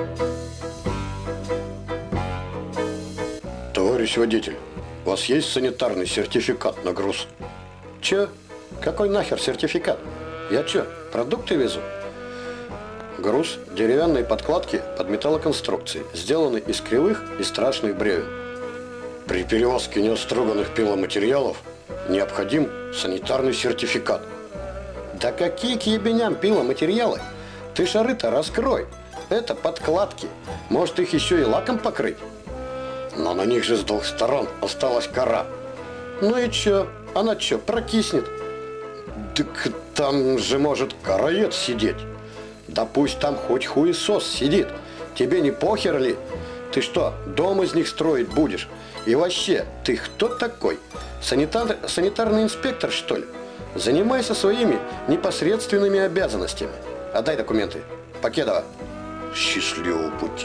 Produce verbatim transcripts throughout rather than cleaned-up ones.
Товарищ водитель, у вас есть санитарный сертификат на груз? Че? Какой нахер сертификат? Я че, продукты везу? Груз – деревянные подкладки под металлоконструкции, сделаны из кривых и страшных бревен. При перевозке неоструганных пиломатериалов необходим санитарный сертификат. Да какие к ебеням пиломатериалы? Ты шары-то раскрой. Это подкладки. Может, их еще и лаком покрыть? Но на них же с двух сторон осталась кора. Ну и че? Она че, прокиснет? Так там же может короед сидеть. Да пусть там хоть хуесос сидит. Тебе не похер ли? Ты что, дом из них строить будешь? И вообще, ты кто такой? Санитар, санитарный инспектор, что ли? Занимайся своими непосредственными обязанностями. Отдай документы. Покедова. Счастливого пути.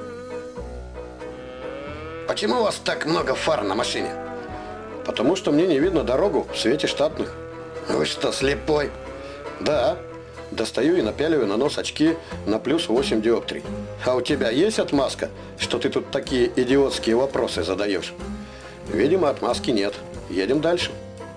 Почему у вас так много фар на машине? Потому что мне не видно дорогу в свете штатных. Вы что, слепой? Да. Достаю и напяливаю на нос очки на плюс восемь диоптрий. А у тебя есть отмазка, что ты тут такие идиотские вопросы задаешь? Видимо, отмазки нет. Едем дальше.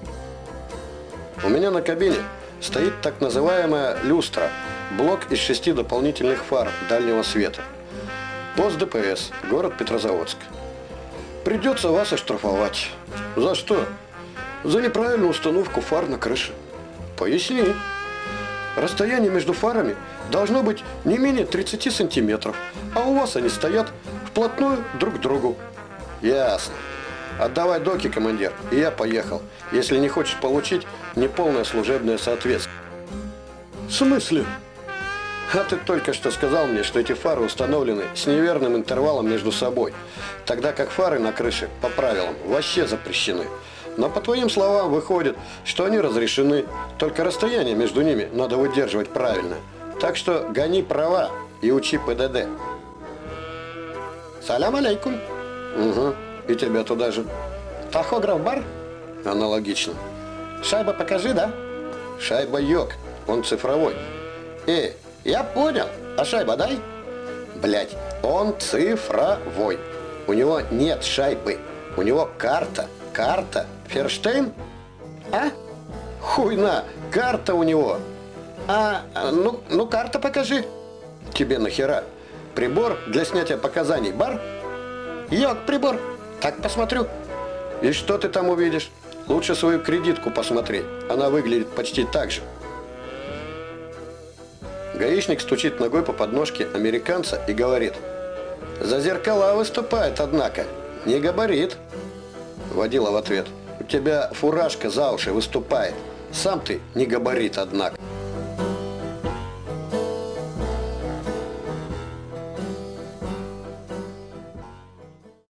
У меня на кабине стоит так называемая люстра. Блок из шести дополнительных фар дальнего света. Пост ДПС, город Петрозаводск. Придется вас оштрафовать. За что? За неправильную установку фар на крыше. Поясни. Расстояние между фарами должно быть не менее тридцати сантиметров, а у вас они стоят вплотную друг к другу. Ясно. Отдавай доки, командир, и я поехал, если не хочешь получить неполное служебное соответствие. В смысле? А ты только что сказал мне, что эти фары установлены с неверным интервалом между собой, тогда как фары на крыше, по правилам, вообще запрещены. Но по твоим словам выходит, что они разрешены, только расстояние между ними надо выдерживать правильно. Так что гони права и учи ПДД. Салям алейкум. Угу, и тебя туда же. Тахограф бар? Аналогично. Шайба покажи, да? Шайба йог, он цифровой. Э, я понял. А шайба дай? Блять, он цифровой. У него нет шайбы. У него карта. Карта. Ферштейн? А? Хуйна. Карта у него. А, ну, ну карта покажи. Тебе нахера? Прибор для снятия показаний. Бар? Йог, прибор. Так посмотрю. И что ты там увидишь? Лучше свою кредитку посмотри. Она выглядит почти так же. Гаишник стучит ногой по подножке американца и говорит: «За зеркала выступает, однако. Не габарит». Водила в ответ: «У тебя фуражка за уши выступает. Сам ты не габарит, однако».